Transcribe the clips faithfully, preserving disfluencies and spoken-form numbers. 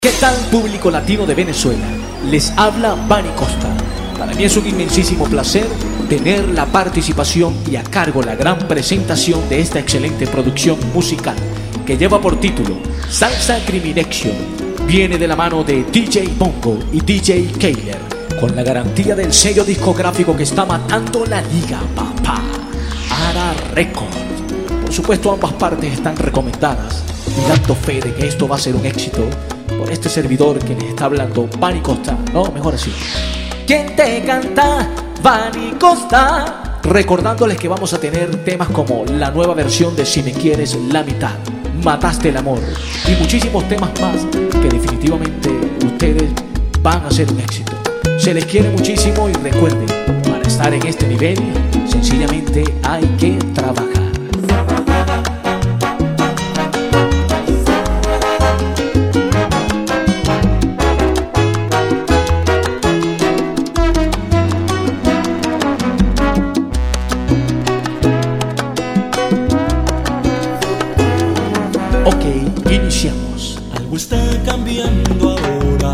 ¿Qué tal, público latino de Venezuela? Les habla Bani Costa. Para mí es un inmensísimo placer tener la participación y a cargo la gran presentación de esta excelente producción musical que lleva por título Salsa Criminection. Viene de la mano de D J Bongo y D J Keiler, con la garantía del sello discográfico que está matando la liga, papá, Ara Records. Por supuesto, ambas partes están recomendadas y dando fe de que esto va a ser un éxito por este servidor que les está hablando, Bani Costa. No, mejor así. ¿Quién te canta? Bani Costa. Recordándoles que vamos a tener temas como la nueva versión de Si me quieres la mitad, Mataste el amor y muchísimos temas más que definitivamente ustedes van a ser un éxito. Se les quiere muchísimo y recuerden, para estar en este nivel sencillamente hay que trabajar. Ok, iniciamos. Algo está cambiando ahora.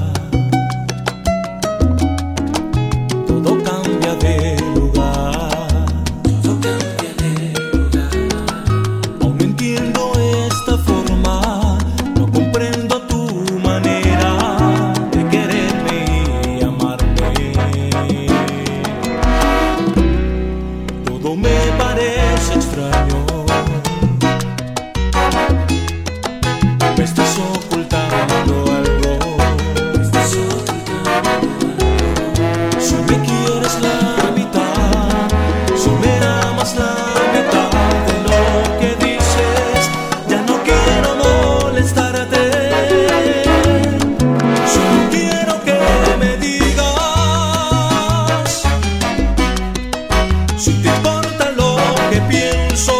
Todo cambia de lugar. Todo cambia de lugar. Aún no entiendo esta forma. No comprendo tu manera de quererme y amarme. Todo me parece extraño. Me estás ocultando algo. Me estás ocultando algo. Si me quieres la mitad, si me amas la mitad de lo que dices, ya no quiero molestarte. Solo quiero que me digas si te importa lo que pienso.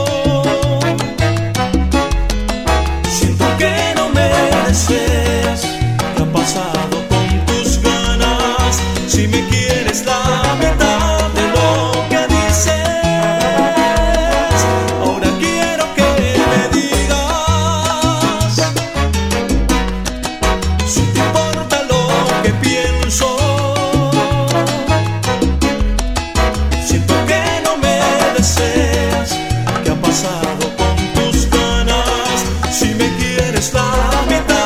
¿Qué ha pasado con tus ganas? Si me quieres la mitad de lo que dices, ahora quiero que me digas si te importa lo que pienso. Siento que no me deseas. ¿Qué ha pasado con tus ganas? Si me quieres la mitad.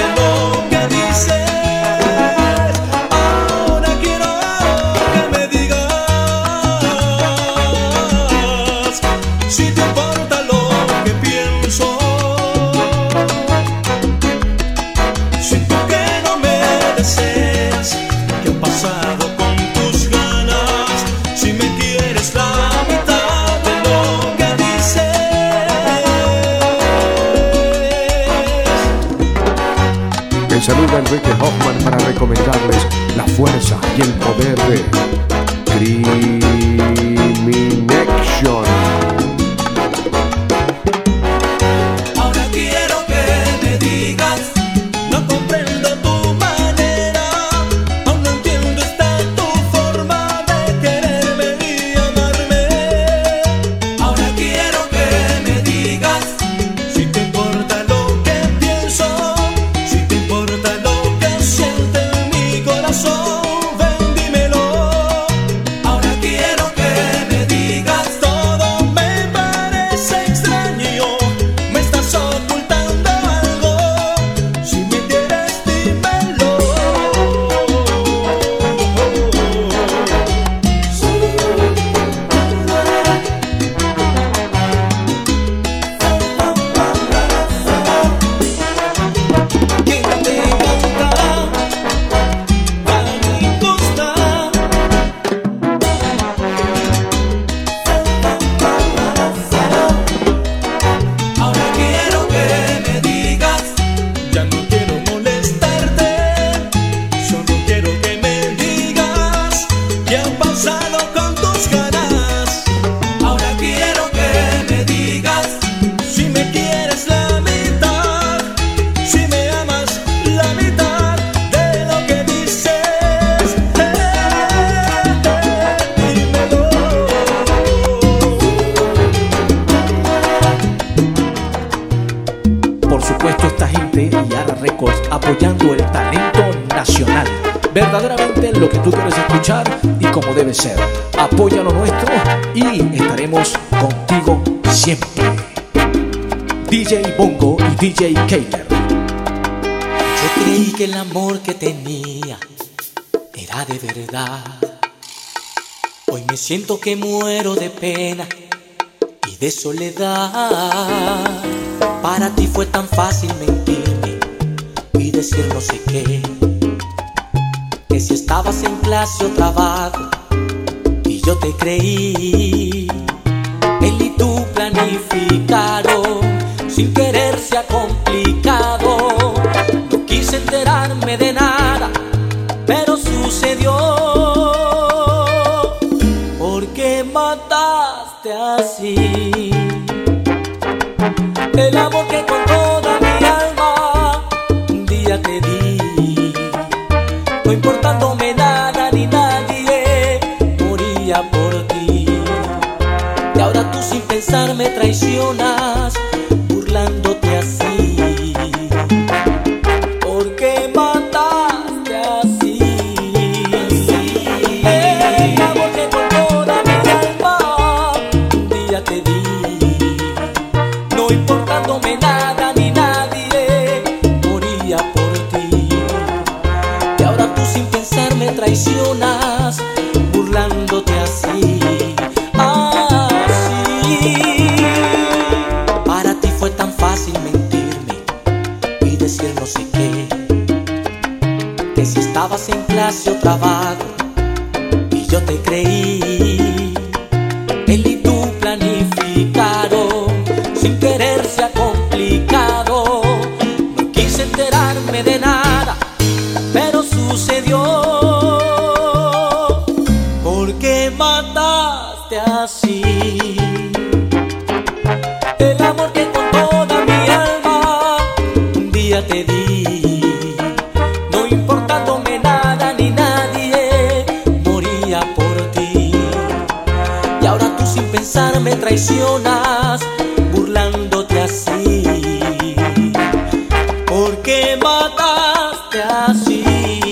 Si te importa lo que pienso, siento que no me deseas. ¿Qué ha pasado con tus ganas? Si me quieres la mitad de lo que dices. Me saluda Enrique Hoffman para recomendarles la fuerza y el poder de Criminection. Por supuesto, esta gente y Ara Records apoyando el talento nacional. Verdaderamente lo que tú quieres escuchar y como debe ser. Apoya lo nuestro y estaremos contigo siempre. D J Bongo y D J Kayler. Yo creí que el amor que tenía era de verdad. Hoy me siento que muero de pena y de soledad. Para ti fue tan fácil mentirme y decir no sé qué, que si estabas en clase o trabajo y yo te creí. Él y tú planificaron, sin querer se ha complicado. No quise enterarme de nada, pero sucedió. ¿Por qué mataste así el amor que con toda mi alma un día te di? No importándome nada ni nadie, moría por ti. Y ahora tú sin pensar me traicionas, burlándote así. ¿Por qué mataste así el amor que con toda mi alma un día te di? No importándome nada ni nadie, moría por ti. Y ahora tú sin pensar me traicionas, burlándote así. Para ti fue tan fácil mentirme y decir no sé qué, que si estabas en clase o trabajo y yo te creí. Él y tú planificaron, sin querer se ha complicado. No quise enterarme de nada, pero sucedió. ¿Por qué mataste así el amor que con toda mi alma un día te di? No importándome nada ni nadie, moría por ti. Y ahora tú sin pensar me traicionas, burlándote así. ¿Por qué mataste así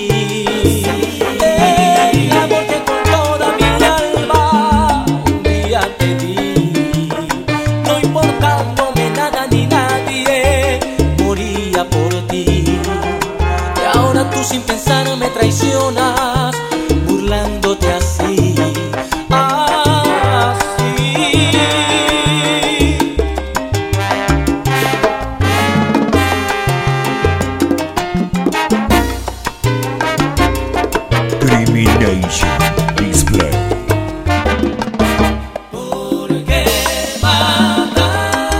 el amor que con toda mi alma un día te di? No importándome nada ni nadie, moría por ti. Y ahora tú sin pensar me traicionas, burlándote así. Crimination Display. ¿Por qué matar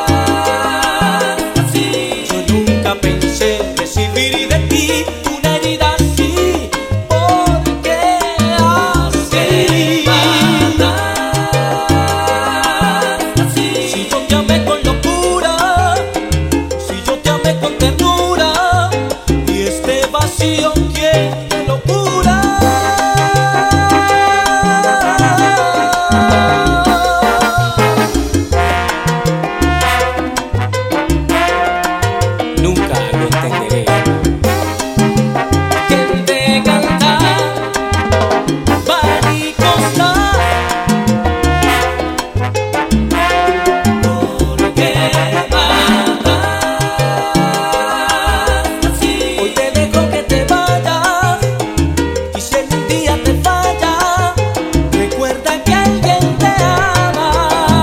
así? Yo nunca pensé recibir de ti una herida así. ¿Por qué así? Matar así. Si yo te amé con locura, si yo te amé con ternura, y este vacío quiere locura. Nunca lo entenderé. ¿Quién te canta? Bani Costa. ¿Por qué matar así? Hoy te dejo que te vayas, y si algún día te falla, recuerda que alguien te ama.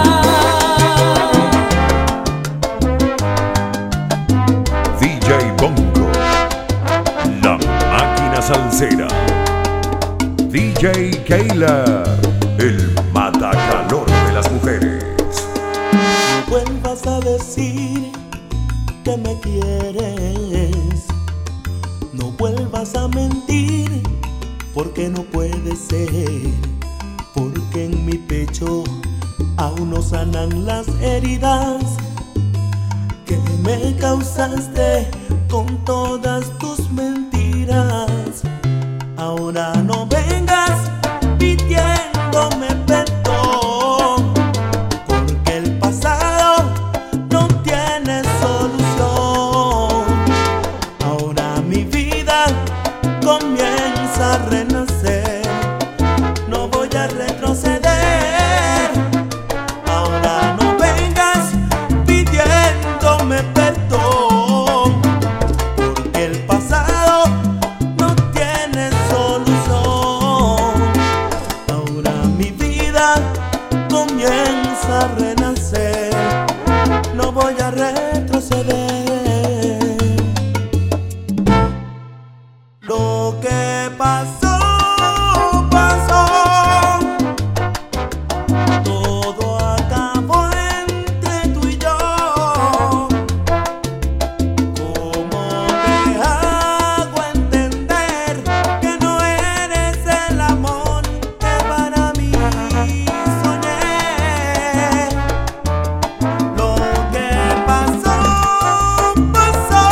D J Bongo, la máquina salsera. D J Kayler, el matacalor de las mujeres. No vuelvas a decir que me quieres, no vuelvas a mentir, porque no puede ser, porque en mi pecho aún no sanan las heridas que me causaste con todas tus mentiras. Ahora no vengas pidiéndome perdón, porque el pasado no tiene solución. Ahora mi vida comienza a renacer. No voy a retroceder. Ahora no vengas pidiéndome perdón, porque el pasado no tiene solución. Ahora mi vida comienza a renacer. No voy a retroceder. Lo que pasó, pasó. Todo acabó entre tú y yo. ¿Cómo te hago entender que no eres el amor que para mí soñé? Lo que pasó, pasó.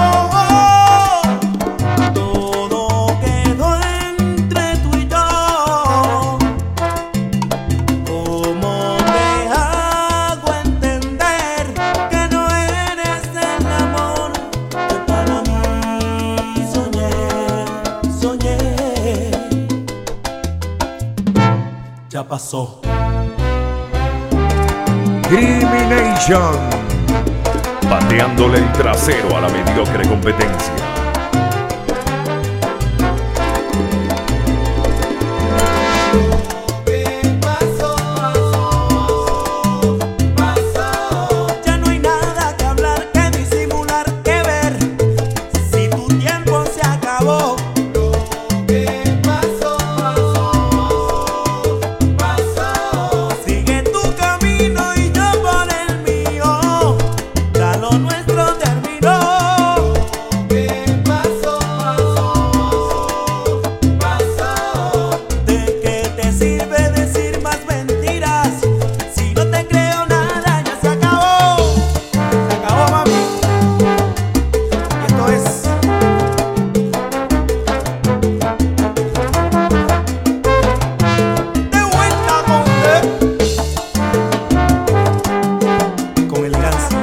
Todo quedó entre tú y yo. ¿Cómo te hago entender que no eres el amor que para mí soñé, soñé? Ya pasó. Crimination. Pateándole el trasero a la mediocre competencia. Ya no hay nada que hablar, que disimular, que ver. Si tu tiempo se acabó. Lo que pasó, pasó. Sigue tu camino y yo por el mío. Ya lo nuestro terminó. Lo que pasó, pasó. ¿De qué te sirve decir más mentiras? Si no te creo nada, ya se acabó. Se acabó, mami. Y esto es de vuelta con él. Con elegancia.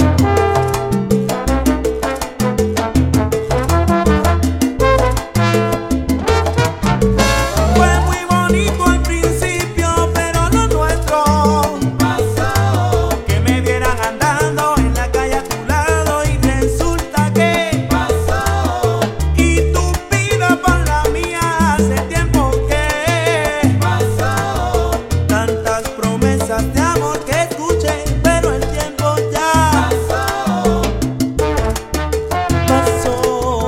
Fue muy bonito al principio, pero lo nuestro pasó. Que me vieran andando en la calle a tu lado y resulta que pasó. Y tu vida por la mía hace tiempo que pasó. Tantas promesas de amor que escuché, pero el tiempo ya pasó. Pasó.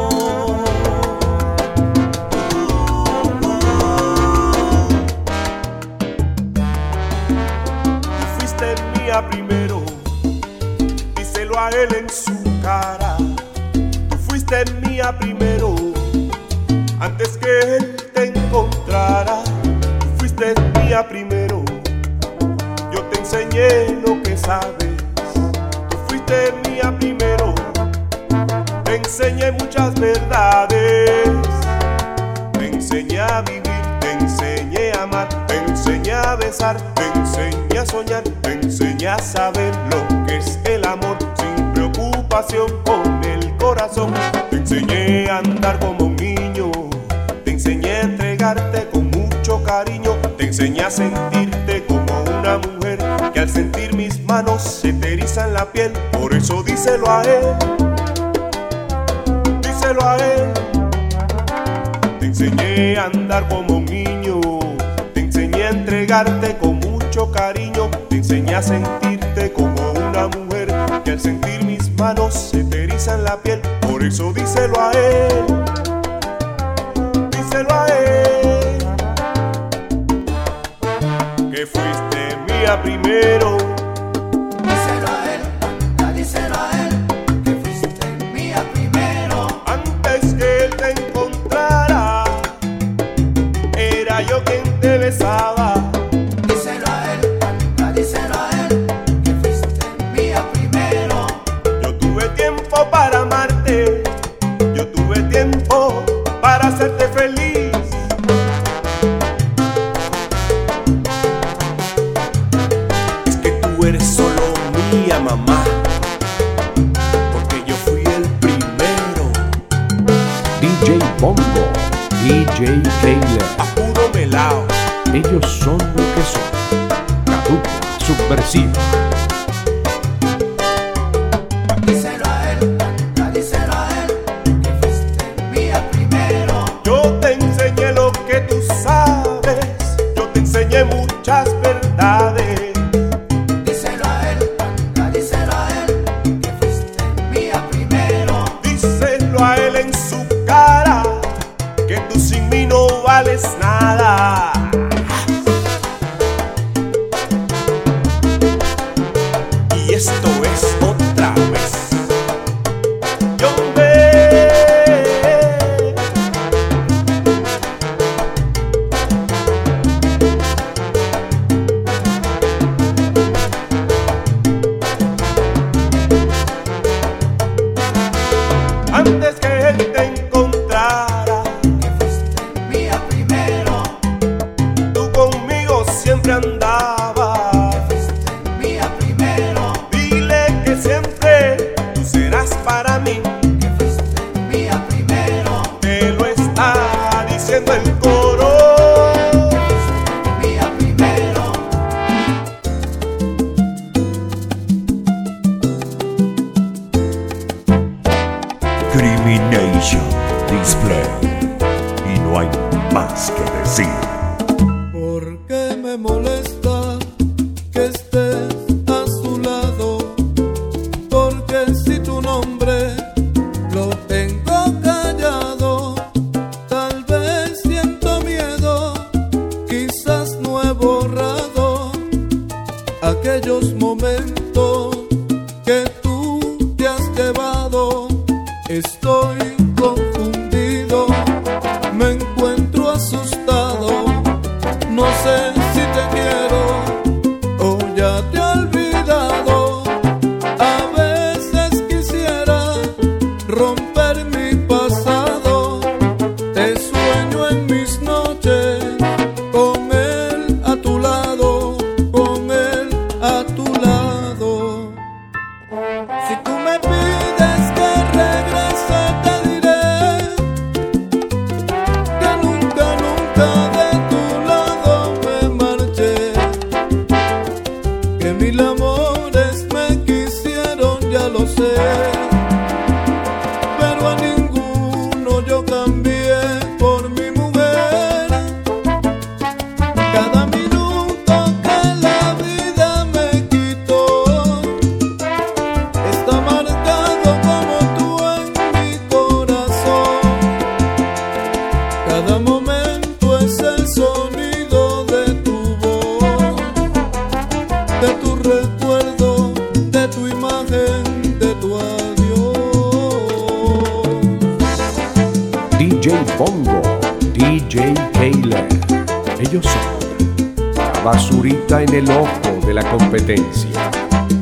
Tú fuiste mía primero, díselo a él en su cara. Tú fuiste mía primero, antes que él te encontrara. Tú fuiste mía primero, yo te enseñé lo que sabes. Tú fuiste mía primero, te enseñé muchas verdades. Te enseñé a vivir, te enseñé a amar, te enseñé a besar, te enseñé a soñar, te enseñé a saber lo que es el amor sin preocupación con el corazón. Te enseñé a andar como un niño, te enseñé a entregarte con mucho cariño, te enseñé a sentirte como una mujer que al sentir mis manos se te erizan la piel. Por eso díselo a él, díselo a él. Te enseñé a andar como un niño, te enseñé a entregarte con mucho cariño, te enseñé a sentirte como una mujer que al sentir mis manos se te erizan la piel. Por eso díselo a él, díselo a él, que fuiste mía primero. Díselo a él, anda, díselo a él, que fuiste mía primero. Antes que él te encontrara, era yo quien te besaba. Díselo a él, anda, díselo a él, que fuiste mía primero. Yo tuve tiempo para amarte, yo tuve tiempo para hacerte feliz. Es que J Bongo, D J Kayler. A puro melao. Ellos son lo que son. La dupla subversiva. Díselo a él, anda, díselo a él, que fuiste mía primero. Yo te enseñé lo que tú sabes, yo te enseñé muchas verdades. Díselo a él, anda, díselo a él, que fuiste mía primero. Díselo a él en su cara, que tú sin mí no vales nada. Y esto es otra vez. Yo me antes que él te encontrara, Que fuiste mía primero. tú conmigo siempre andabas. Que fuiste mía primero. Dile que siempre tú serás para mí. Que fuiste mía primero. Te lo está diciendo el coro. Que fuiste mía primero. Crimination Display. Y no hay más que decir. ¿Por qué me molesta que estés a su lado? Porque si tu nombre lo tengo callado, tal vez siento miedo, quizás no he borrado aquellos momentos que tú te has llevado. Estoy confundido, me encuentro asustado, no sé si te quiero o ya te he olvidado. A veces quisiera romper mi pasado, te sueño en mis noches, con él a tu lado, con él a tu lado. Si tú me pides que regrese, te diré que nunca, nunca de tu lado me marché, que mil amores me quisieron, ya lo sé, pero a ninguno yo cambié por mi mujer. Cada minuto que la vida me quitó está marcado como tú en mi corazón. Cada momento es el sonido de tu voz, de tu recuerdo, de tu imagen, de tu adiós. D J Bongo, D J Kayler. Ellos son la basurita en el ojo de la competencia.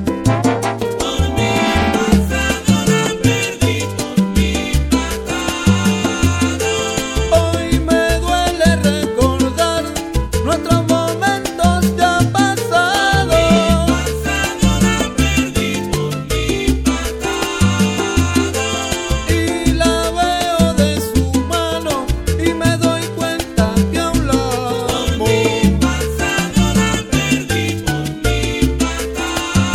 Hoy me duele recordar nuestros momentos ya pasados. Y la veo de su mano y me doy cuenta que aún la amo.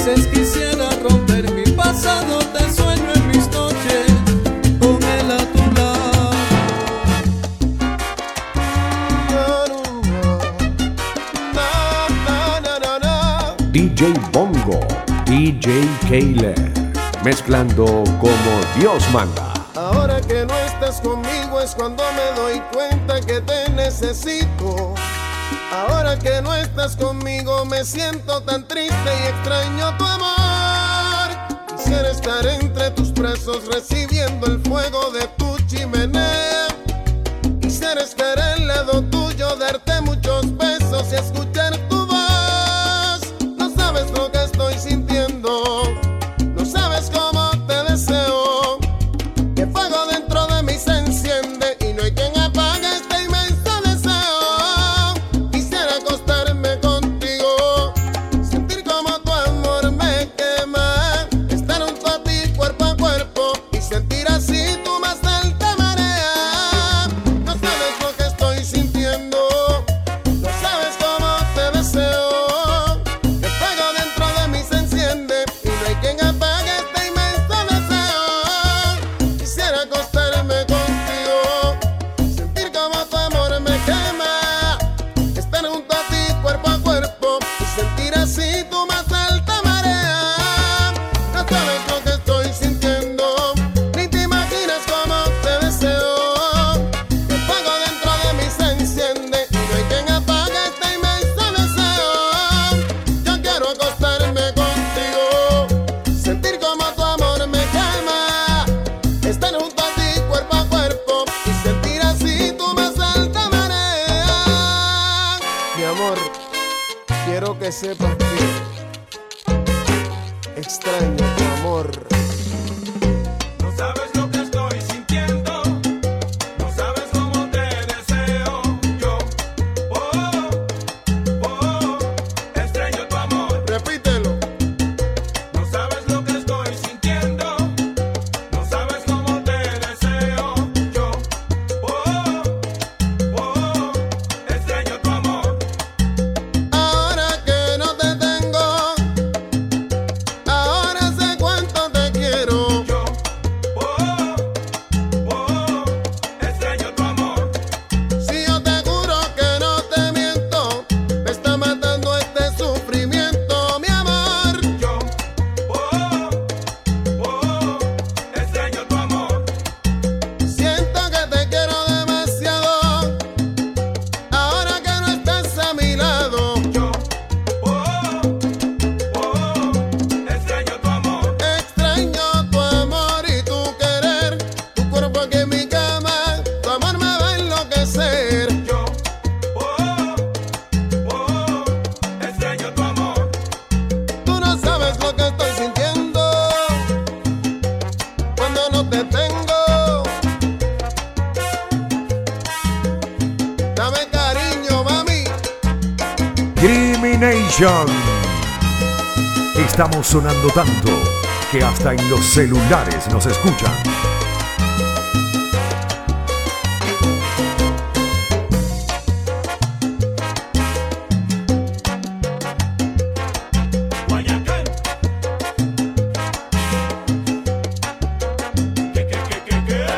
veces quisiera romper mi pasado, te sueño en mis noches con él a tu lado. D J Bongo, D J Kayler, mezclando como Dios manda. Ahora que no estás conmigo es cuando me doy cuenta que te necesito. Ahora que no estás conmigo me siento tan triste y extraño tu amor. Quisiera estar entre tus brazos recibiendo el fuego de tu chimenea. Quisiera estar al lado tuyo, darte muchos besos y escuchar tu voz. No sabes lo que estoy sintiendo, no sabes cómo te deseo. Que fuego dentro de mí se enciende y no hay quien apague este inmenso deseo. Quisiera acostarme contigo, sentir como tu amor me quema, estar junto a ti cuerpo a cuerpo y sentir así tu más alta marea. No sabes lo que estoy sintiendo, no sabes cómo te deseo. Que fuego dentro de mí se enciende y no hay quien apague este inmenso deseo. Quisiera acostarme contigo, sentir como tu amor me quema, estar junto a ti cuerpo a cuerpo y sentir así tu más alta marea. No sabes lo que estoy sintiendo, ni te imaginas cómo te deseo. Que fuego dentro de mí se enciende y no hay quien apague este inmenso deseo. Yo quiero acostarme contigo, sentir como tu amor me quema, estar junto a ti cuerpo a cuerpo y sentir así tu más alta marea. Mi amor, quiero que sepas que extraño tu amor. No sabes lo que estoy sintiendo, no sabes cómo te deseo. Yo, oh, oh, extraño tu amor. Repítelo. No sabes lo que estoy sintiendo, no sabes cómo te deseo. Yo, oh, oh, extraño tu amor. Ahora que no te tengo, ahora sé cuánto te quiero. Yo, oh, oh, extraño tu amor. Si yo te juro que no te miento, me está matando este sufrimiento, mi amor. Yo, oh, oh, extraño tu amor. Siento que te quiero demasiado, ahora que no estás a mi lado. Yo, oh, oh, extraño tu amor. Extraño tu amor y tu querer, tu cuerpo aquí en mi cama, tu amor me va a enloquecer. Yo, oh, oh, extraño tu amor. Tú no sabes lo que estoy sintiendo cuando no te tengo. Dame cariño, mami. Crimination. Estamos sonando tanto que hasta en los celulares nos escuchan. Guayacán. ¿Qué, qué, qué, qué, qué?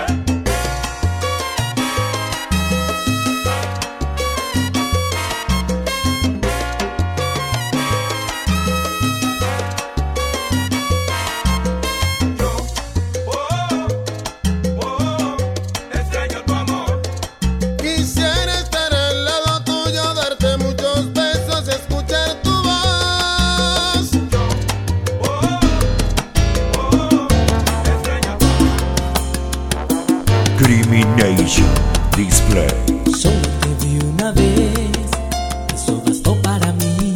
Yo, oh, oh, extraño tu amor. Quisiera estar al lado tuyo, darte muchos besos, escuchar tu voz. Oh, oh, extraño tu amor. Crimination Display. Solo te vi una vez, eso bastó para mí.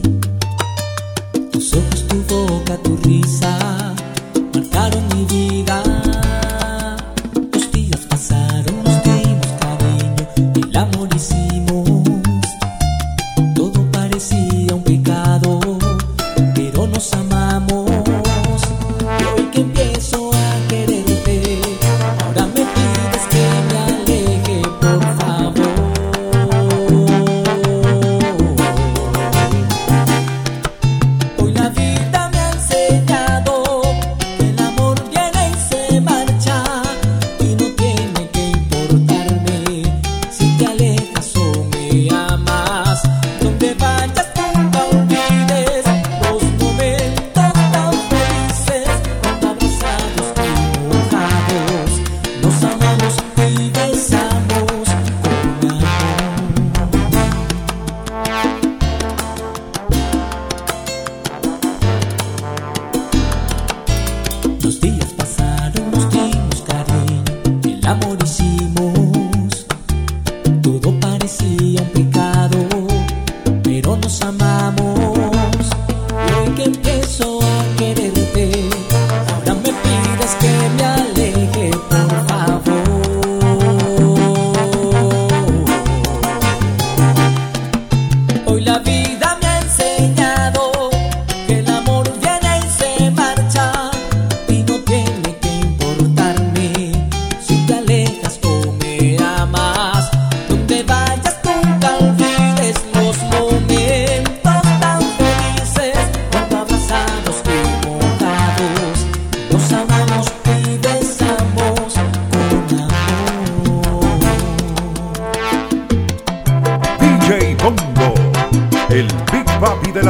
Tus ojos, tu boca, tu risa marcaron mi vida. Los días pasaron, nos dimos cariño, el amor hicimos. Todo parecía un pecado, pero nos amamos. Y hoy que empiezo a quererte, ahora me pides que me aleje, por favor. Hoy la vida me ha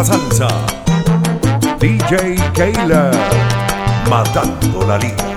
salsa, D J Kayler, matando la liga.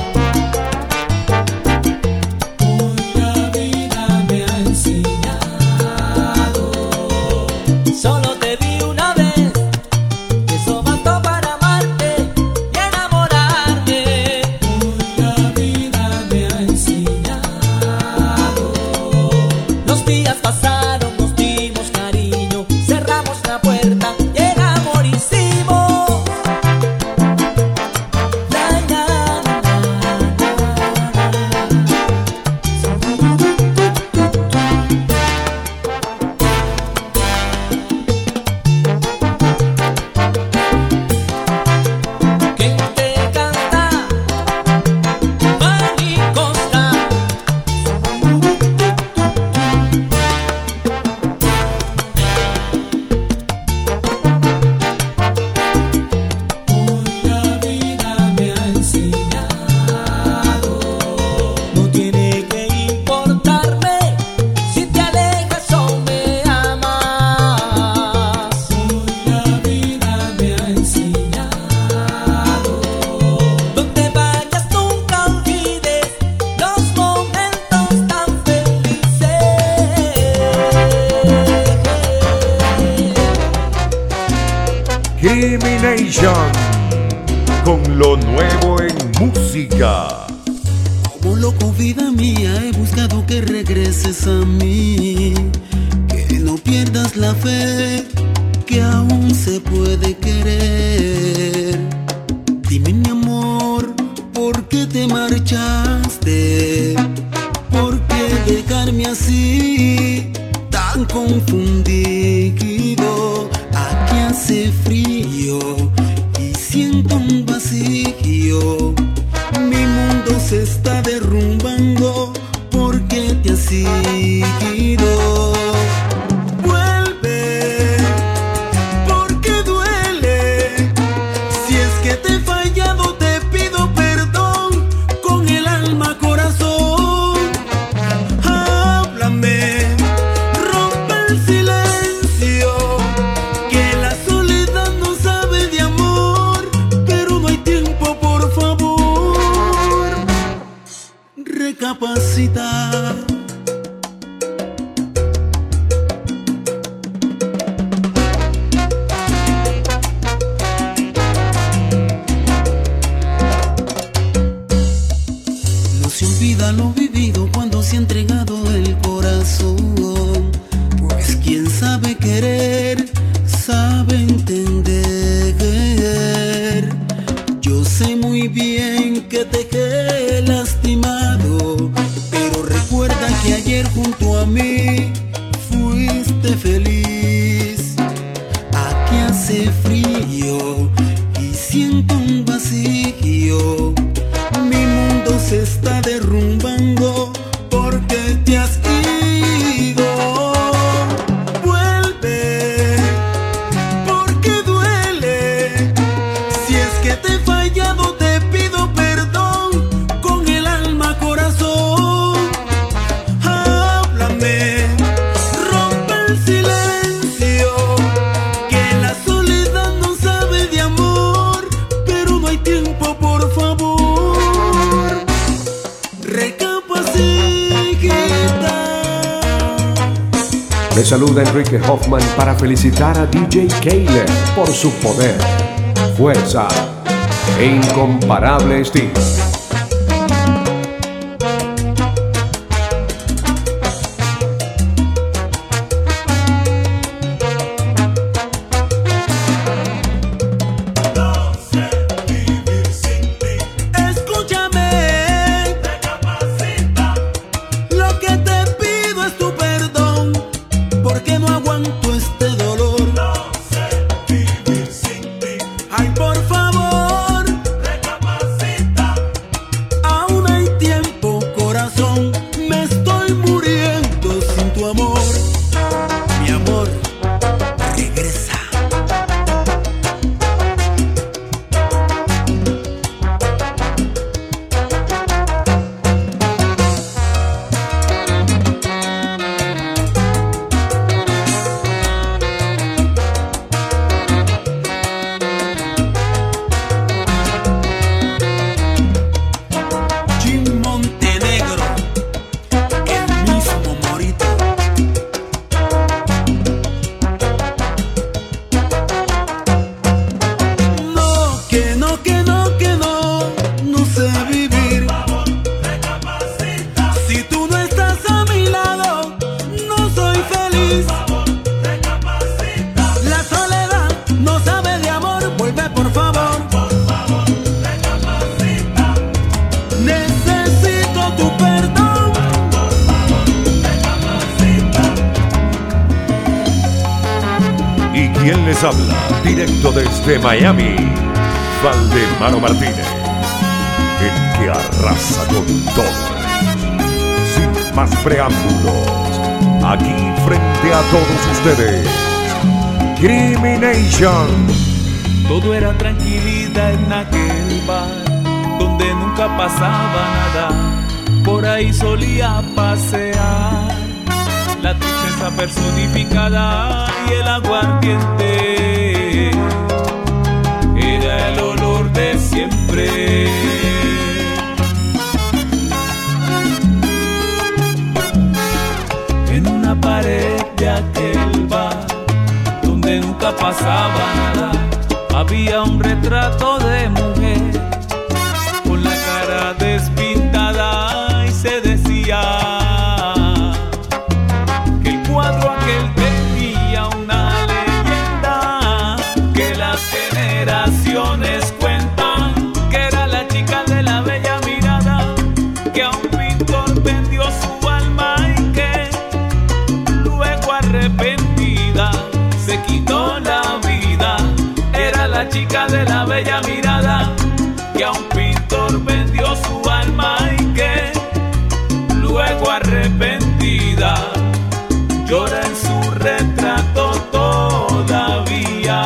Gimme Nation, con lo nuevo en música. Como loco, vida mía, he buscado que regreses a mí, que no pierdas la fe, que aún se puede querer. Dime, mi amor, ¿por qué te marchaste? ¿Por qué dejarme así, tan confundido? Aquí hace frío y siento un vacío. Mi mundo se está derrumbando porque te has ido. Vuelve, porque duele. Si es que te he fallado, te pido perdón con el alma, corazón. Háblame, rompe el silencio, que la soledad no sabe de amor, pero no hay tiempo, por favor. Recapacita. No se olvida lo vivido cuando se ha entregado el corazón, pues quien sabe querer, sabe entender. Yo sé muy bien que te he lastimado, pero recuerda que ayer junto a mí fuiste feliz. Aquí hace frío y siento un vacío. Mi mundo se está derrumbando porque te has ido. Vuelve, porque duele. Si es que te he fallado, te pido perdón con el alma, corazón. Háblame, rompe el silencio, que la soledad no sabe de amor, pero no hay tiempo, por favor. Recapacita. Le saluda Enrique Hoffman para felicitar a D J Kayler por su poder, fuerza e incomparable estilo. Escúchame, lo que te pido es tu perdón, porque no aguanto este dolor. Ay, por favor, les habla, directo desde Miami, Valdemaro Martínez, el que arrasa con todo. Sin más preámbulos, aquí frente a todos ustedes, Crimination. Todo era tranquilidad en aquel bar, donde nunca pasaba nada, por ahí solía pasear la tristeza personificada y el aguardiente era el olor de siempre. En una pared de aquel bar, donde nunca pasaba nada, había un retrato de mujer con la cara despintada y se decía que el cuadro aquel tenía una leyenda que las generaciones cuentan, que era la chica de la bella mirada que a un pintor vendió su alma y que luego arrepentida se quitó la vida. Era la chica de la bella mirada que a un pintor vendió su alma y que luego arrepentida llora en su retrato todavía.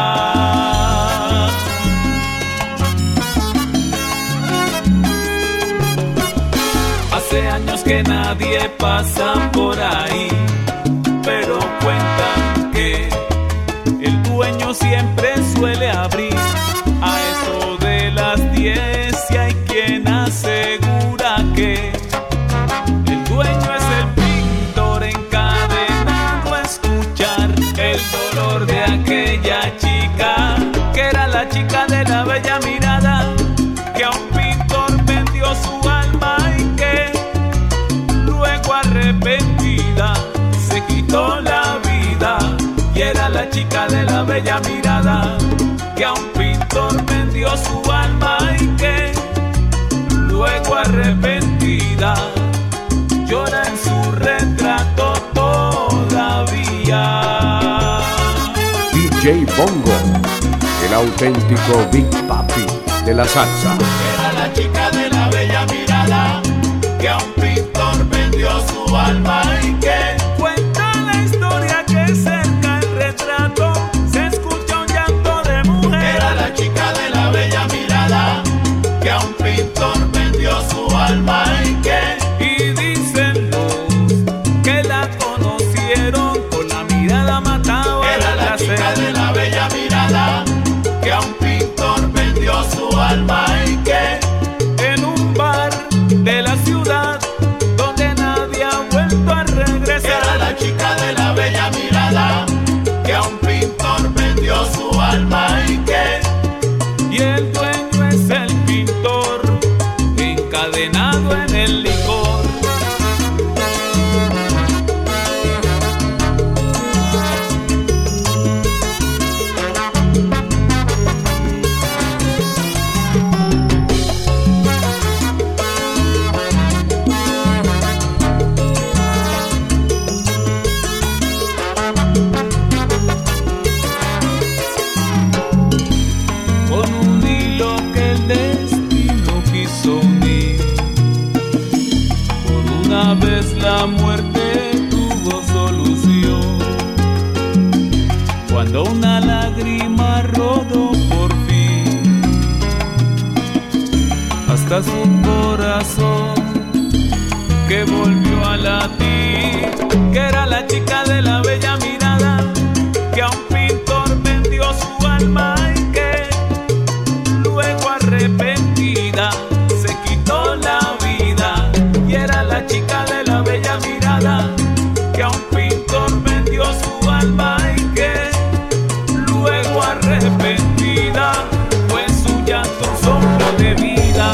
Hace años que nadie pasa por ahí, pero cuentan que el dueño siempre suele abrir a eso de las diez y hay quien asegura que el dueño es el pintor encadenado a escuchar el dolor de aquella chica, que era la chica de la bella mirada que a un pintor vendió su alma y que luego arrepentida se quitó la vida. Y era la chica de la bella mirada que a un pintor vendió su alma y que luego arrepentida llora en su retrato todavía. D J Bongo, el auténtico Big Papi de la salsa. Era la chica de la bella mirada que a un pintor vendió su alma y que cuenta la historia que cerca el retrato se escucha un llanto de mujer. Era la chica de la bella mirada que a un pintor vendió su alma y que y dicen los que la conocieron con la mirada mataba. Era la chica de la bella mirada que a un pintor vendió su alma y que en un bar de la ciudad donde nadie ha vuelto a regresar. Era la chica de la bella mirada que a un pintor vendió su alma y que y el dueño es el pintor encadenado en el licor. Con un hilo que el destino quiso unir, por una vez la muerte tuvo solución. Cuando una lágrima rodó por fin hasta su corazón, que volvió a latir, que era la chica de la bella mirada que a un pintor vendió su alma y que luego arrepentida se quitó la vida. Y era la chica de la bella mirada que a un pintor vendió su alma y que luego arrepentida fue su llanto un soplo de vida.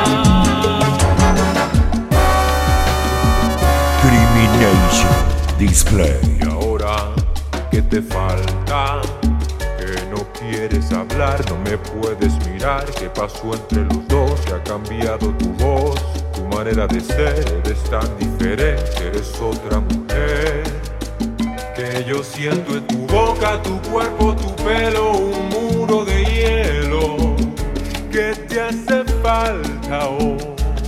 Crimination Display. Y ahora, ¿qué te falta? Que no quieres hablar, no me puedes mirar. ¿Qué pasó entre los dos? Que ha cambiado tu voz, tu manera de ser. Eres tan diferente, eres otra mujer. ¿Qué que yo siento en tu boca, tu cuerpo, tu pelo, un muro de hielo que te hace falta hoy.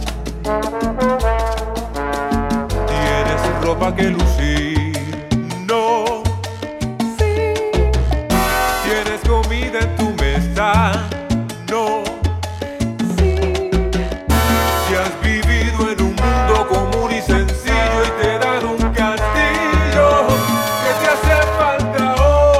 Tienes ropa que lucir, no. Sí. Tienes comida en tu mesa, no. Sí. Si has vivido en un mundo común y sencillo y te dan un castillo que te hace falta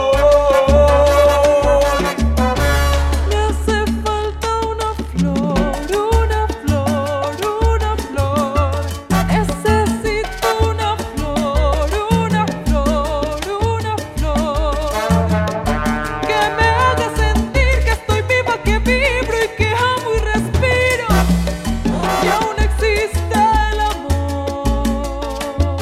hoy. Me hace falta una flor, una flor, una flor. Necesito una flor, una flor, una flor. Que me haga sentir que estoy viva, que vibro y que amo y respiro. Y aún existe el amor.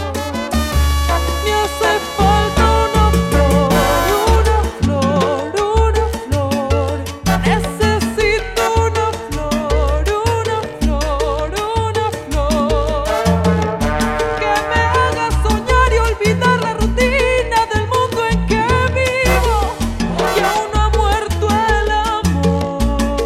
Me hace falta una flor, una flor, una flor. Necesito una flor, una flor, una flor. Que me haga soñar y olvidar la rutina del mundo en que vivo. Y aún no ha muerto el amor.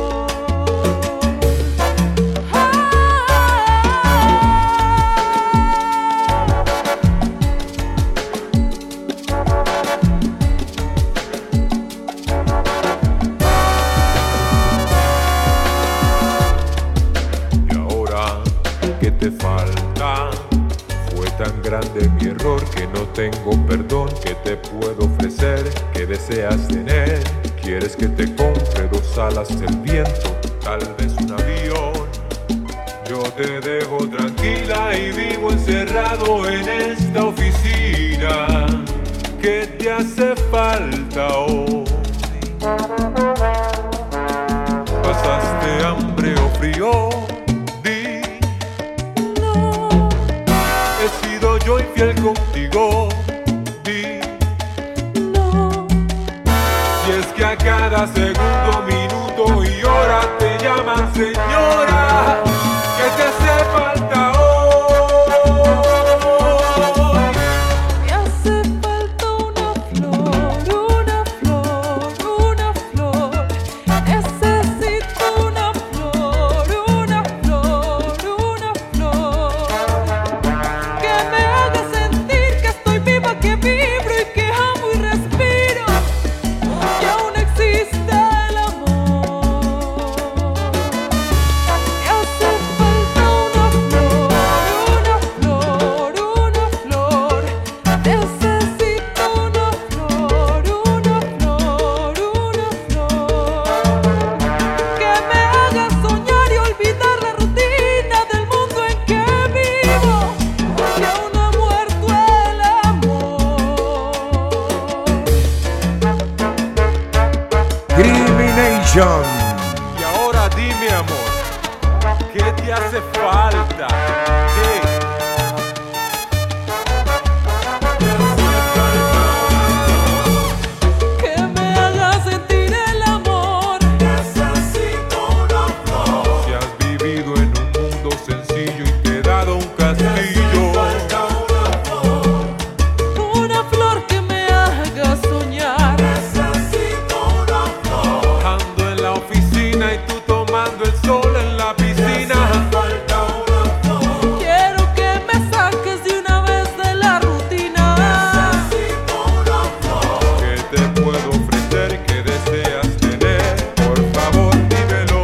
Y ahora, ¿qué te falta? Fue tan grande mi error que no tengo perdón. ¿Qué te puedo ofrecer? ¿Qué deseas tener? ¿Quieres que te compre dos alas del viento? Tal vez un avión. Yo te dejo tranquila y vivo encerrado en esta oficina. ¿Qué te hace falta hoy? ¿Pasaste hambre o frío? Di. No, ¿He sido yo infiel contigo? Di. no. Y es que a cada segundo, minuto y hora te llaman señora. ¿Qué te hace falta hoy? Me hace falta una flor, una flor, una flor. Necesito una flor, una flor, una flor. Que me haga sentir que estoy viva, que vibro y que amo y respiro. Y aún existe el amor. Me hace falta una flor, una flor, una flor. Necesito una flor, una flor, una flor. Que me haga soñar y olvidar la rutina del mundo en que vivo. Y aún no ha muerto el amor. Crimination. Y ahora dime, amor, ¿qué te hace falta? ¿Qué? Que me haga sentir el amor. Necesito una flor. Si has vivido en un mundo sencillo y te he dado un castillo. Falta una flor. Una flor que me haga soñar. Necesito una flor. Ando en la oficina y tú tomando el sol en la piscina. Falta una flor. Quiero que me saques de una vez de la rutina. Necesito una flor. ¿Qué te puedo ofrecer? ¿Qué deseas tener? Por favor, dímelo.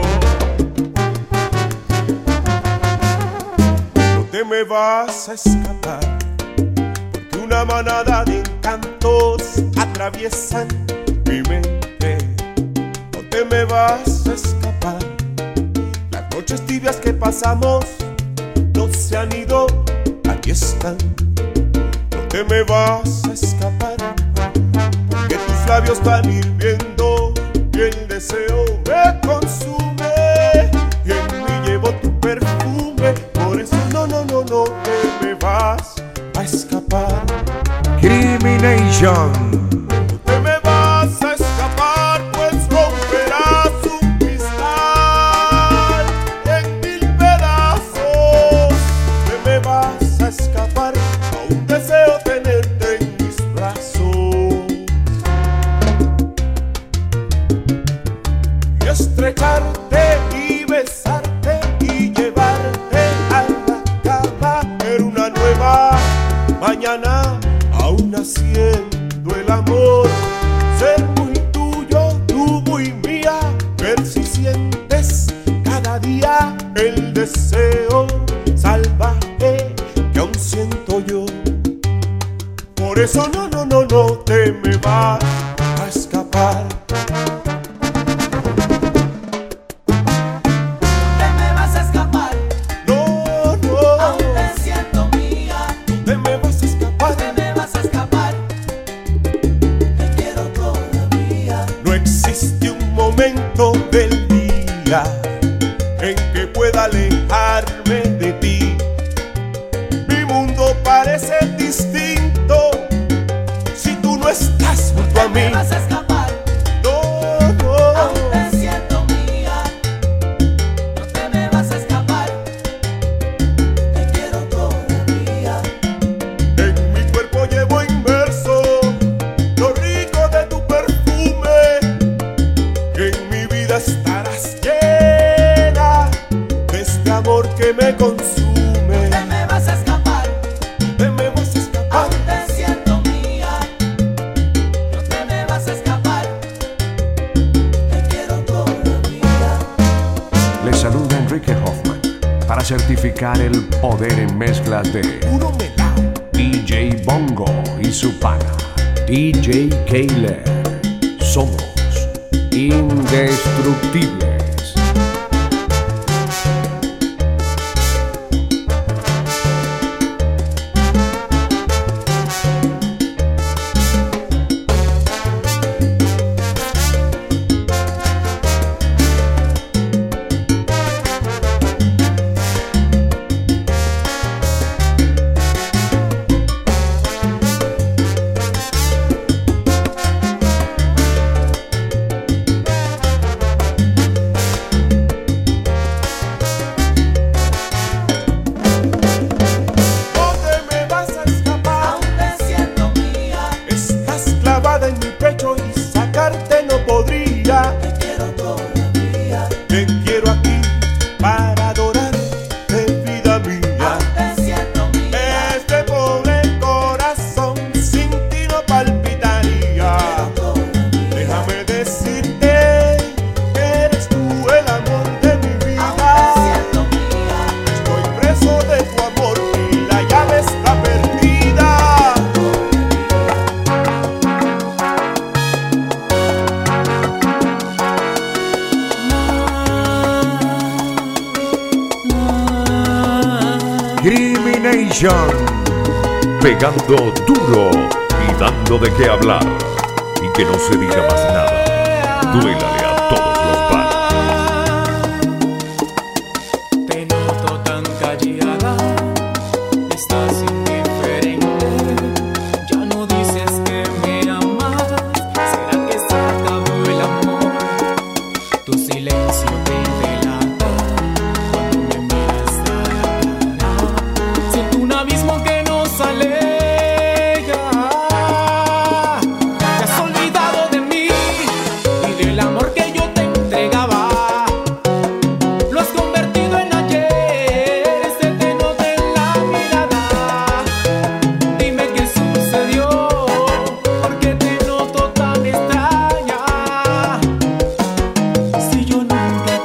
No te me vas a escapar, porque una manada de encantos atraviesan mi mente. No te me vas a escapar, las noches tibias que pasamos no se han ido, aquí están. No te me vas a escapar, porque tus labios están hirviendo y el deseo me consume. Y en mí llevo tu perfume, por eso no, no, no, no te me vas a escapar. Crimination. No te me vas a escapar, pues romperás un cristal en mil pedazos. No te me vas a escapar, aún deseo tenerte en mis brazos. estrecharte y besarte y llevarte a la cama. Era una nueva mañana, aún haciendo el amor. Ser muy tuyo, tú muy mía. Ver si sientes cada día el deseo salvaje que aún siento yo. Por eso no, no, no, no te me vas a escapar. Del día en que pueda alejarme de ti. Mi mundo parece distinto si tú no estás junto a mí. No te me vas a escapar. No, no. Aún te siento mía. No te me vas a escapar. Te quiero todavía. En mi cuerpo llevo inmerso lo rico de tu perfume. En mi vida estarás llena de este amor que me consume. No te me vas a escapar. Te me vas a escapar. Aún te siento mía. No te me vas a escapar. Te quiero todavía. Les saluda Enrique Hoffman para certificar el poder en mezclas de Uno melao, D J Bongo y su pana D J Kayler. Somos indestructibles. Pegando duro y dando de qué hablar, y que no se diga más nada. Duélale a todos los palos. Te noto tan callada, estás indiferente. Ya no dices que me amas. ¿Será que se acabó el amor? Tu silencio te delata cuando me miras a la cara. Siento un abismo que nos aleja. Te has olvidado de mí y del amor que yo te entregaba. Lo has convertido en ayer, se te nota en la mirada. Dime qué sucedió, porque te noto tan extraña. Si yo nunca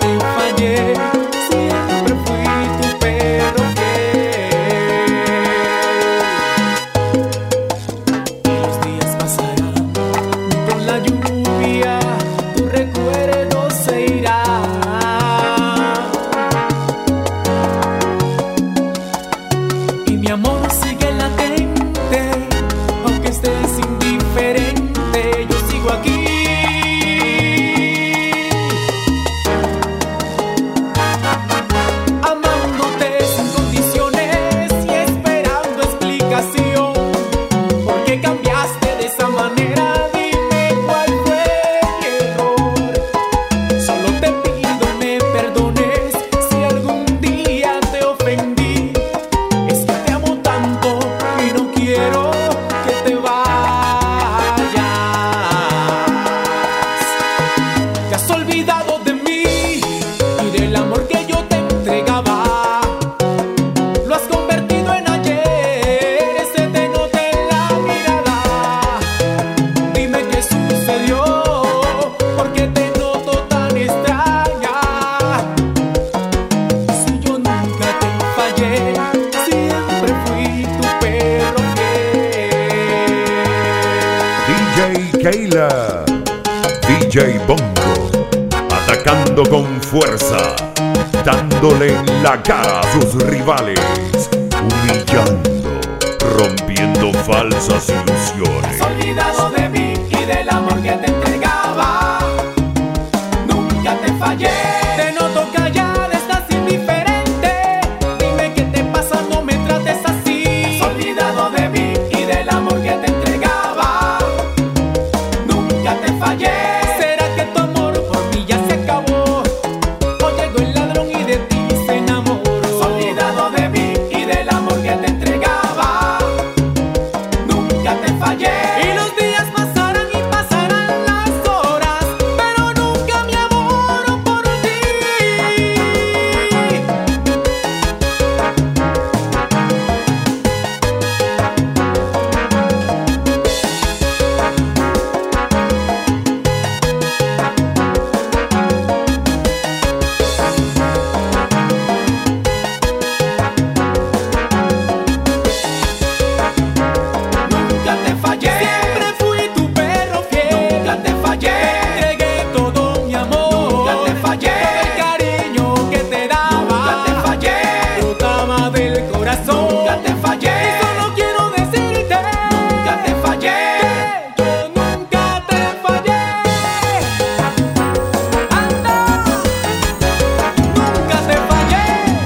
Kayla, D J Bongo, atacando con fuerza, dándole en la cara a sus rivales, humillando, rompiendo falsas ilusiones. Has olvidado de mí y del amor que te entregaba. Nunca te fallé. Te noto callada, estás indiferente. Dime qué te pasa, no me trates así. Has olvidado de mí y del amor que te entregaba. Nunca te fallé. ¿Será que tu amor por mí ya se acabó? O llegó el ladrón y de ti se enamoró. Has olvidado de mí y del amor que te entregaba. Nunca te fallé. Y los días pasarán y pasarán las horas, pero nunca mi amor por ti. Nunca te fallé. Siempre fui tu perro fiel. Nunca te fallé. Te entregué todo mi amor. Nunca te fallé. Todo el cariño que te daba. Nunca te fallé. Brotaba del corazón. Nunca te fallé. Y solo quiero decirte. Nunca te fallé. Que yo nunca te fallé. Anda. Nunca te fallé.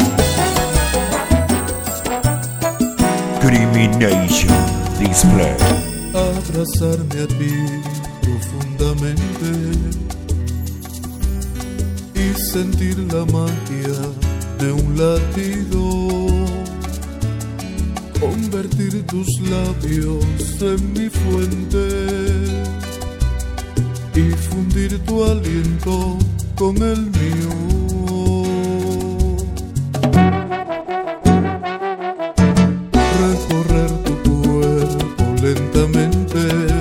Crimination Display. Abrazarme a ti profundamente y sentir la magia de un latido, convertir tus labios en mi fuente y fundir tu aliento con el mío. Recorrer tu cuerpo lentamente,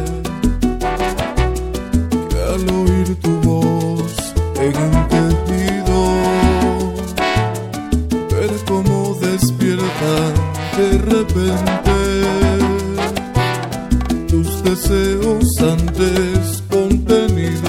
que al oír tu voz en un quejido, ver cómo despierta de repente tus deseos antes contenidos.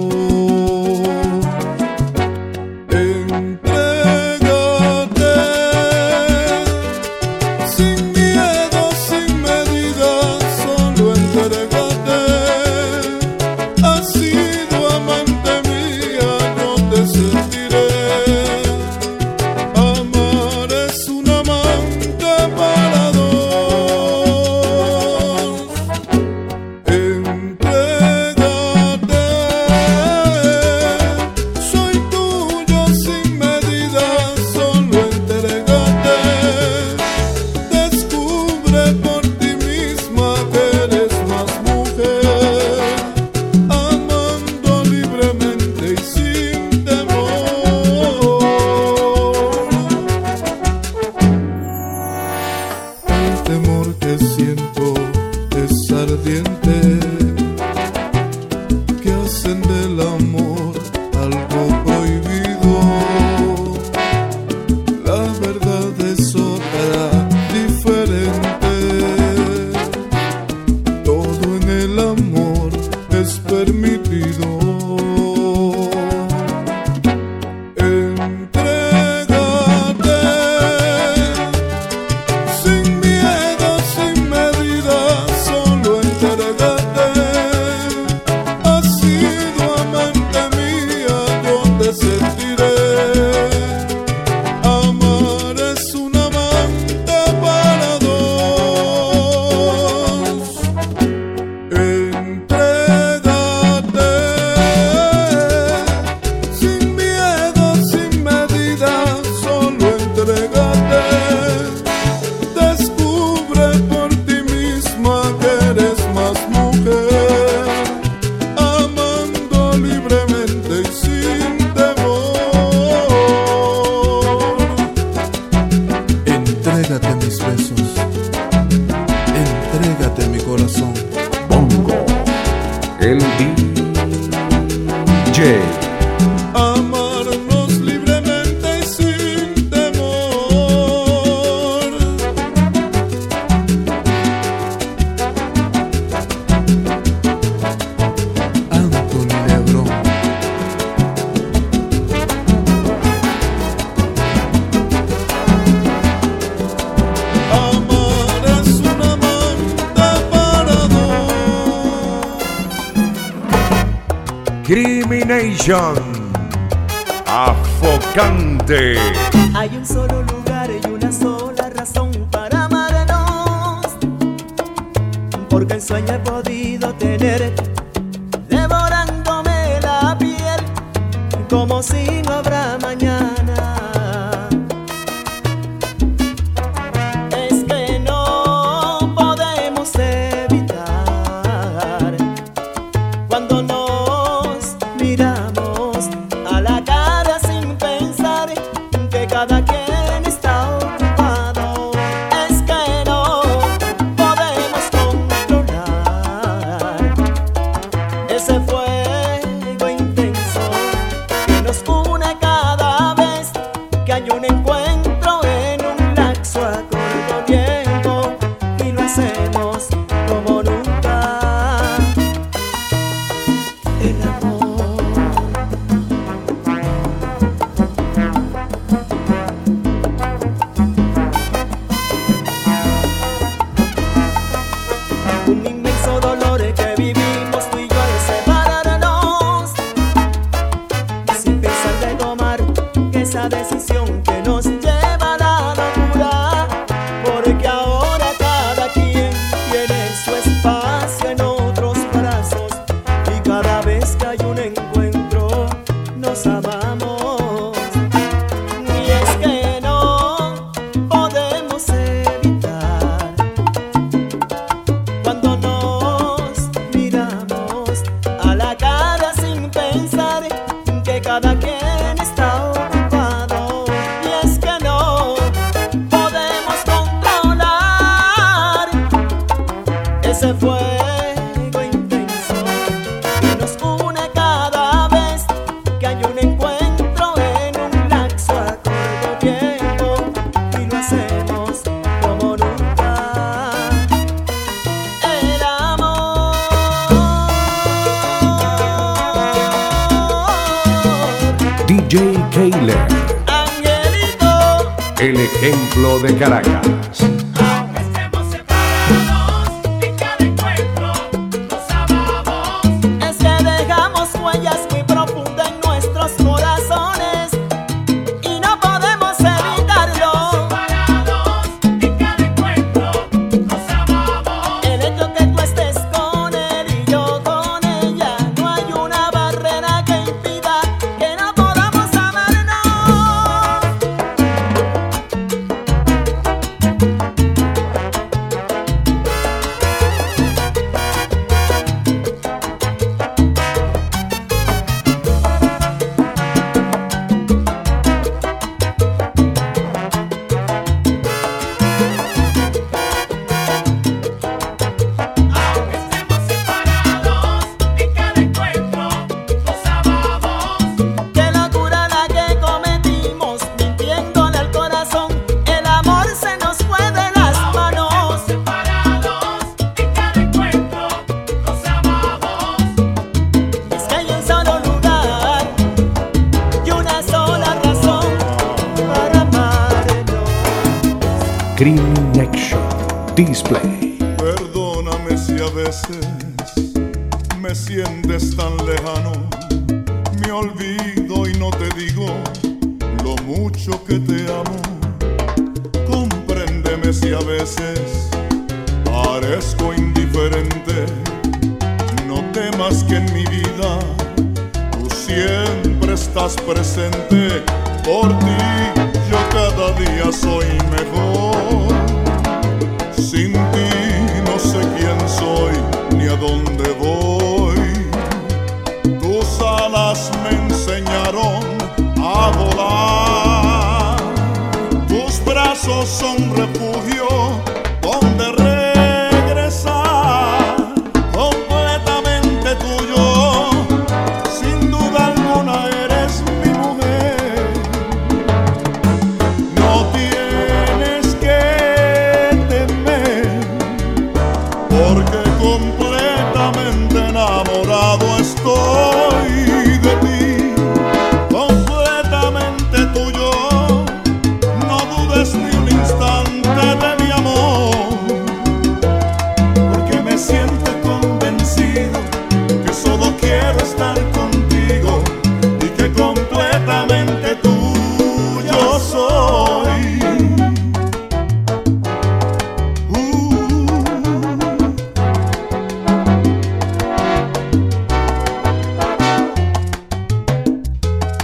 Sin miedo, sin medida, solo entrégate. Has sido amante mía, yo te sentiré. Amar es un amante para dos. Entrégate. Soy tuyo sin medida, solo entrégate. Descubre por ti misma que eres más mujer, amando libremente y sin temor. El temor que siento es ardiente, que hacen del amor algo prohibido. La verdad es otra, diferente. Todo en el amor es permitido. Entrégate. Sin miedo, sin medida, solo entrégate. Has sido amante mía, yo te sentiré. Amar es un amante para dos. Entrégate. Sin miedo, sin medida, solo entrégate. Descubre por ti misma que eres más mujer, amando libremente y sin temor. Entrégate mis besos, entrégate mi corazón. Bongo, el D J. Amarnos libremente y sin temor. Crimination, Afocante. Hay un solo lugar y una sola razón para amarnos, porque en sueño he podido tener, devorándome la piel, como si no habrá mañana. Es que no podemos evitar, cuando nos miramos a la cara sin pensar que cada quien está ocupado. Es que no podemos controlar ese fuego intenso que nos une cada vez que hay un encuentro en un lapso a corto tiempo, y lo hacemos como nunca. El amor, un inmenso dolor que vivimos tú y yo al separarnos, sin pensar de tomar esa decisión que nos lleva a la locura, porque ahora cada quien tiene su espacio en otros brazos, y cada vez que hay un encuentro nos amamos. Y es que no podemos evitar, cuando nos miramos a la cara sin pensar que cada quien está ocupado. Y es que no podemos controlar ese fuego intenso que nos une cada vez que hay un encuentro en un lapso a corto tiempo, y lo hacemos como nunca. El amor, D J Kayler, Angelito, el ejemplo de Caracas. Aunque estemos separados, en cada encuentro nos amamos. es que dejamos huellas muy profundas en nuestros corazones y no podemos evitarlo. Separados, en cada encuentro nos amamos. El hecho que tú estés con él y yo con ella, no hay una barrera que impida que no podamos amarnos. Aunque estemos separados, en cada encuentro nos amamos. Qué locura la que cometimos, mintiéndole al corazón, el amor se nos fue de las manos. Separados, en cada encuentro nos amamos. Es que hay un solo lugar y una sola razón para amarnos. Crimination Display. Perdóname si a veces me sientes tan lejano, me olvido y no te digo lo mucho que te amo. Compréndeme si a veces parezco indiferente, no temas que en mi vida tú siempre estás presente. Por ti yo cada día soy mejor. Sin ti no sé quién soy ni a dónde voy. Tus alas me enseñaron a volar. Tus brazos son refugio donde regresar. Completamente tuyo, sin duda alguna eres mi mujer. No tienes que temer, porque completamente enamorado estoy de ti. Completamente tuyo, no dudes ni un instante de mi amor.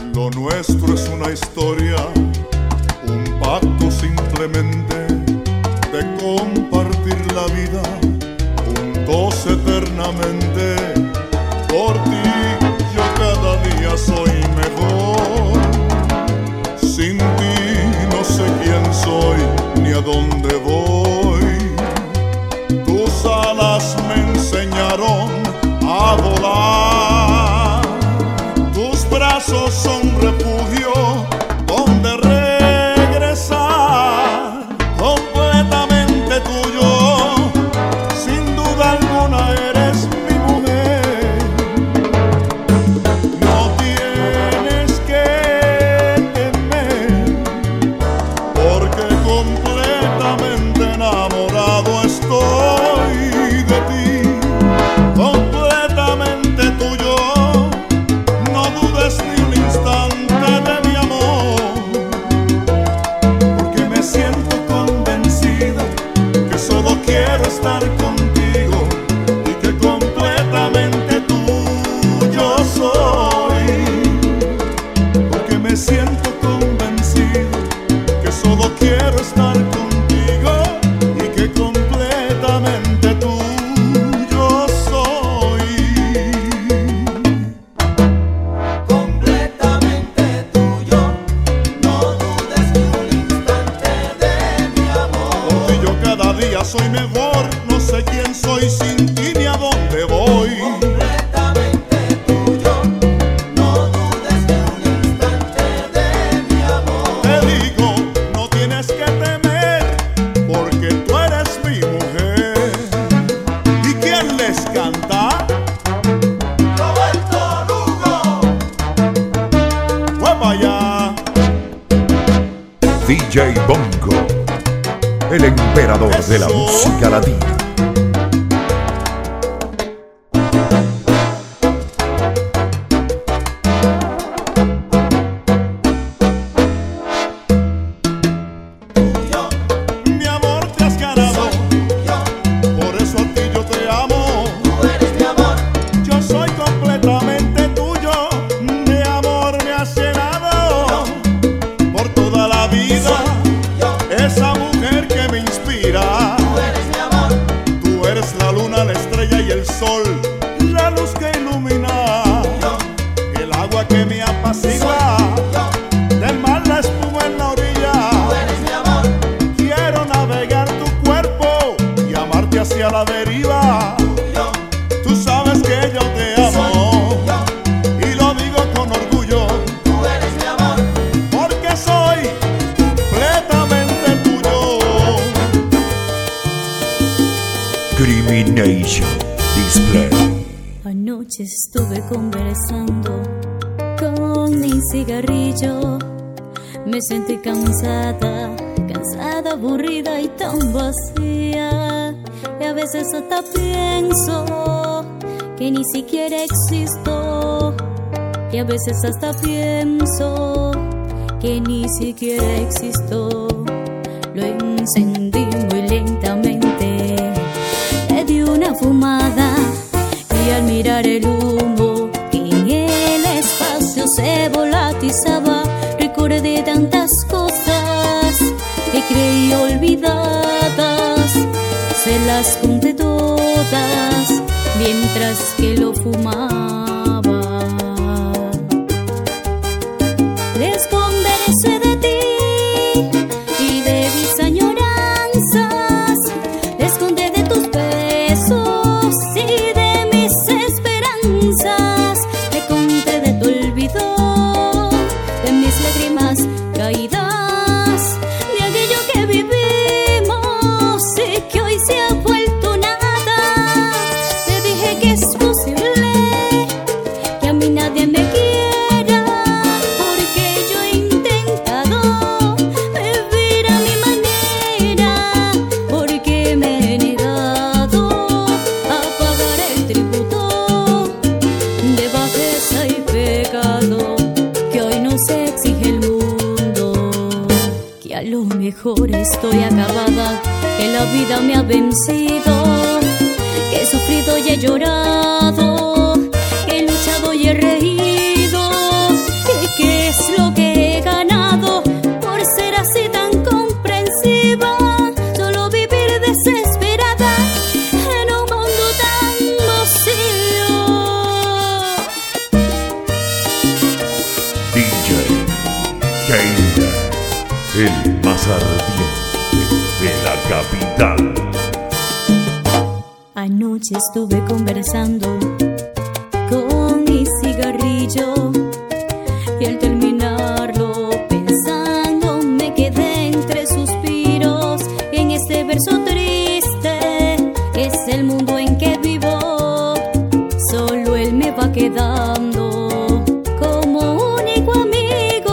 Lo nuestro es una historia, un pacto simplemente de compartir la vida juntos eternamente. Por ti yo cada día soy mejor. Sin ti no sé quién soy ni a dónde voy. Tus alas me enseñaron a volar. Tus brazos son refugio donde regresar. Completamente tuyo, sin duda alguna eres mi mujer. No tienes que temer, porque completamente enamorado estoy de ti. Completamente tuyo, no dudes ni un instante de mi amor, porque me siento convencido que solo quiero estar contigo y que completamente tuyo soy. Porque me siento convencido que solo quiero estar contigo y que completamente tuyo soy. Completamente tuyo, no dudes ni un instante de mi amor. Por ti yo cada día soy mejor, no sé quién soy sin ti ni a dónde voy. Completamente tuyo, no dudes ni un instante de mi amor. Te digo, no tienes que temer, porque tú eres mi mujer. ¿Y quién les canta? Roberto Lugo. Fue para allá. D J Bongo, el emperador de la música latina. Mi amor, te has ganado, por eso a ti yo te amo. Tú eres mi amor. Yo soy completamente tuyo, de amor me has llenado. Por toda la vida, esa mujer que me inspira. Tú eres mi amor. Tú eres la luna, la estrella y el sol, la luz que ilumina, el agua que me apacigua, del mar la espuma en la orilla. Tú eres mi amor. Quiero navegar tu cuerpo y amarte hacia la deriva. Tú sabes que yo te amo y lo digo con orgullo. Tú eres mi amor, porque soy completamente tuyo. Crimination Display. Anoche estuve conversando con mi cigarrillo. Me sentí cansada, cansada, aburrida y tan vacía. Y a veces hasta pienso que ni siquiera existo. Y a veces hasta pienso que ni siquiera existo. Lo encendí muy lentamente, le di una fumada y al mirar el humo que en el espacio se volatizaba, recordé tantas cosas que creí olvidadas. Se las conté todas mientras que lo fumaba. Les conversé de ti y de mis añoranzas. Les conté de tus besos y de mis esperanzas. Le conté de tu olvido, de mis lágrimas caídas, de aquello que vivimos y que hoy se ha vuelto nada. Te dije que es posible que a mí nadie me quiera, porque yo he intentado vivir a mi manera, porque me he negado a pagar el tributo de bajeza y pecado que hoy nos exige el mundo. Que a lo mejor estoy acabada, que la vida me ha vencido, que he sufrido y he llorado, que he luchado y he reído, y que Keiler, el más ardiente de la capital. Anoche estuve conversando con mi cigarrillo y al terminarlo pensando me quedé entre suspiros en este verso triste que es el mundo en que vivo. Solo él me va quedando como único amigo.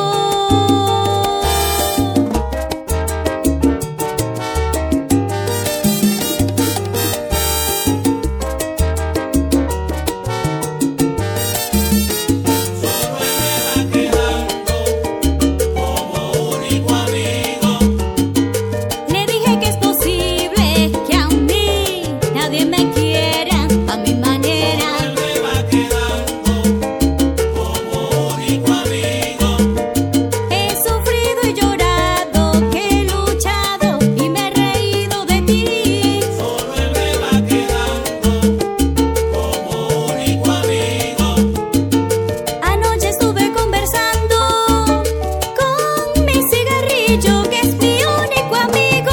Le dije que es posible que a mí nadie me quiera a mi manera. Me va quedando como único amigo. He sufrido y llorado, que he luchado y me he reído de ti. Solo él me va quedando como único amigo. Anoche estuve conversando con mi cigarrillo, que es mi único amigo.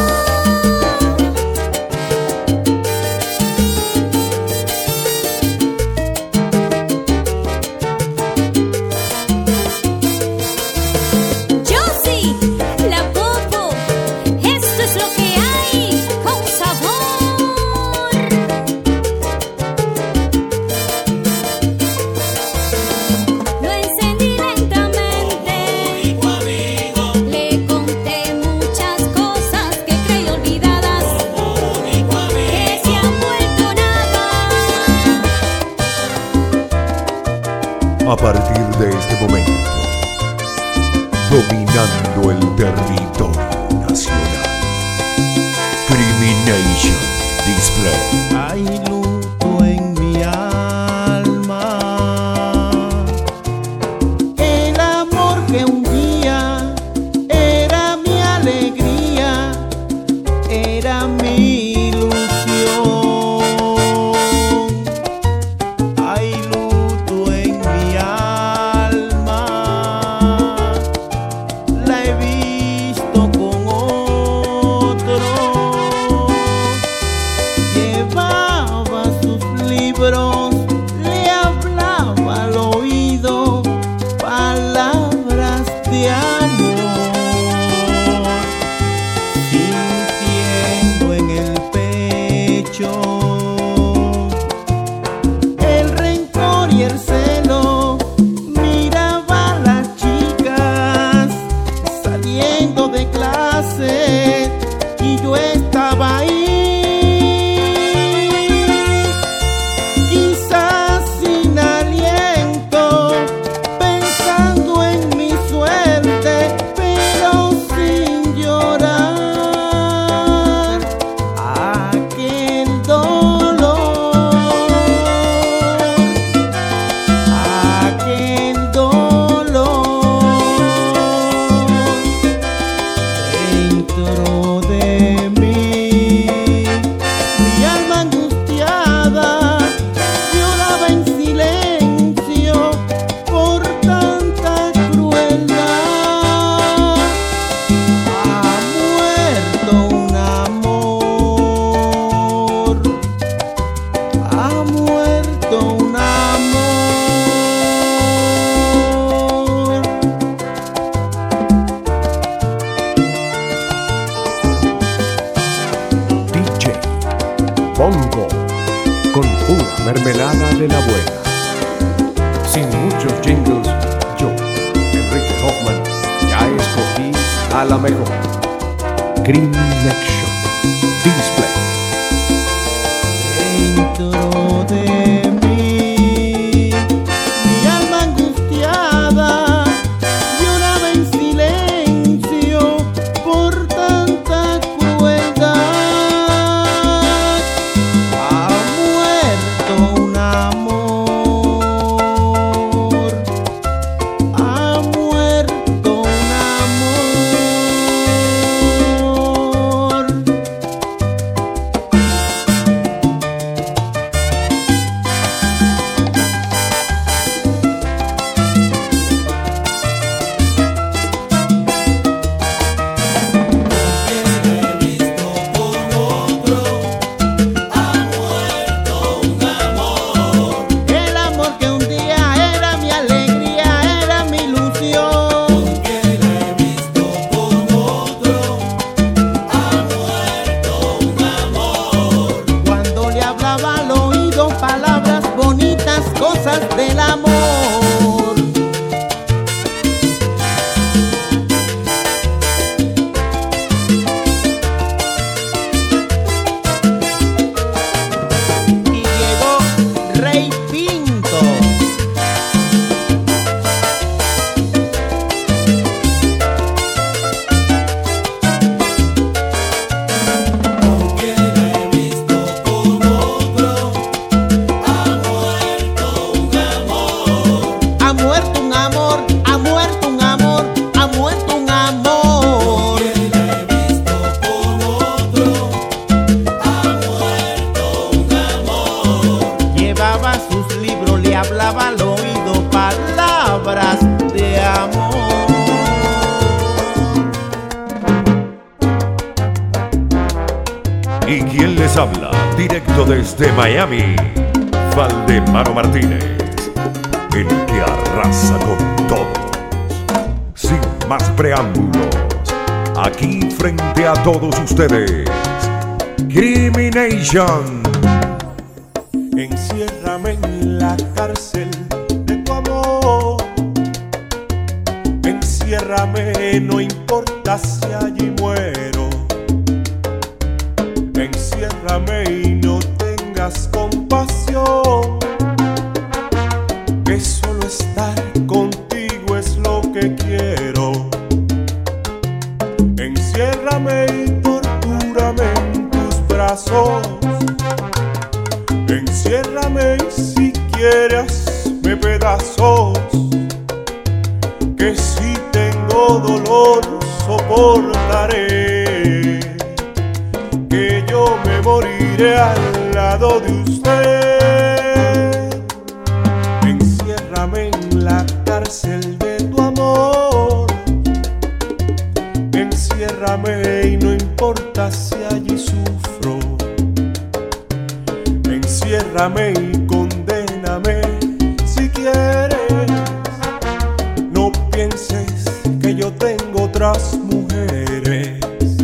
Yo sí, la bobo, esto es lo que hay con sabor. Lo encendí lentamente, le conté muchas cosas que creí olvidadas, que se han vuelto nada. A partir de este momento, dominando el territorio nacional, Crimination Display. Hay luto en mi alma. El amor que un día era mi alegría, era mi ilusión. Hay luto en mi alma. La he visto con otro. Llevaba sus libros, le hablaba al oído palabras de amor, sintiendo en el pecho el rencor y el celo. Miraba a las chicas saliendo de clase y yo estaba ahí. Quizás sin aliento, pensando en mi suerte, pero sin llorar. Aquel dolor, aquel dolor dentro de mí. Mi alma angustiada lloraba en silencio por tanta crueldad. Ha muerto un amor, ha muerto un amor. D J Bongo, con pura mermelada de la buena. Sin muchos jingles, yo, Enrique Hoffman, ya escogí a la mejor. Crimination Display. Dentro de mí, mi alma angustiada lloraba en silencio por tanta crueldad. Ha muerto un amor, ha muerto un amor. habla, directo desde Miami, Valdemaro Martínez, el que arrasa con todos. Sin más preámbulos, aquí frente a todos ustedes, Crimination. Enciérrame en la cárcel de tu amor. Enciérrame, no importa si allí muero. Enciérrame y no tengas compasión, que solo estar contigo es lo que quiero. Enciérrame y tortúrame en tus brazos. Enciérrame y si quieres hazme pedazos, que si tengo dolor soportaré, que yo me moriré al lado de usted. Enciérrame en la cárcel de tu amor. Enciérrame y no importa si allí sufro. Enciérrame y condéname si quieres. No pienses que yo tengo otras mujeres.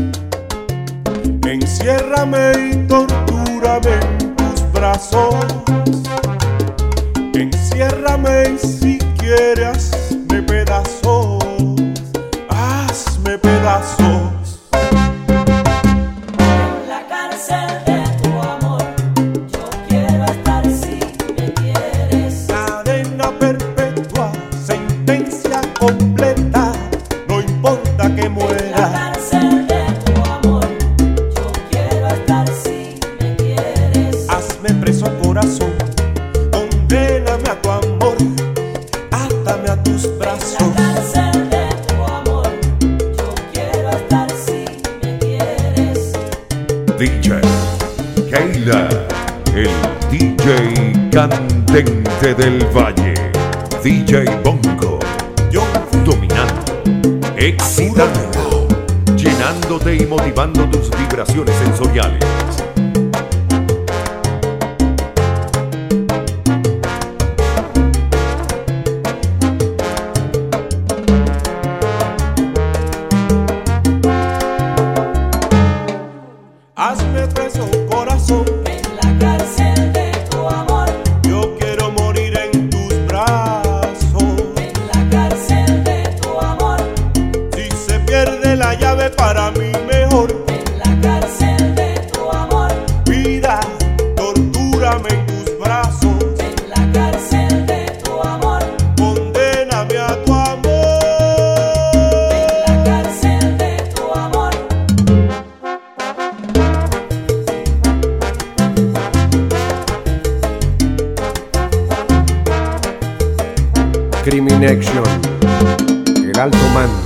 Enciérrame y tortúrame en tus brazos. Enciérrame y si quieres hazme pedazos. Hazme pedazos. En la cárcel de tu amor, yo quiero estar si me quieres. Cadena perpetua, sentencia completa, no importa que En la muera. cárcel de tu amor, yo quiero estar si me quieres. Hazme preso corazón, condéname a tu amor, átame a tus brazos. En la cárcel de tu amor, yo quiero estar si me quieres. D J Keila, el D J candente del Valle, D J Bongo, Yo dominando, excitando, llenándote y motivando tus vibraciones sensoriales. hazme preso corazón, En la cárcel de tu amor, yo quiero morir en tus brazos. en la cárcel de tu amor, Si se pierde la llave para mí mejor. en la cárcel de tu amor, Vida, tortúrame en tus brazos. en la cárcel de tu amor, Condéname a tu amor. en la cárcel de tu amor. Crimination, el alto mando.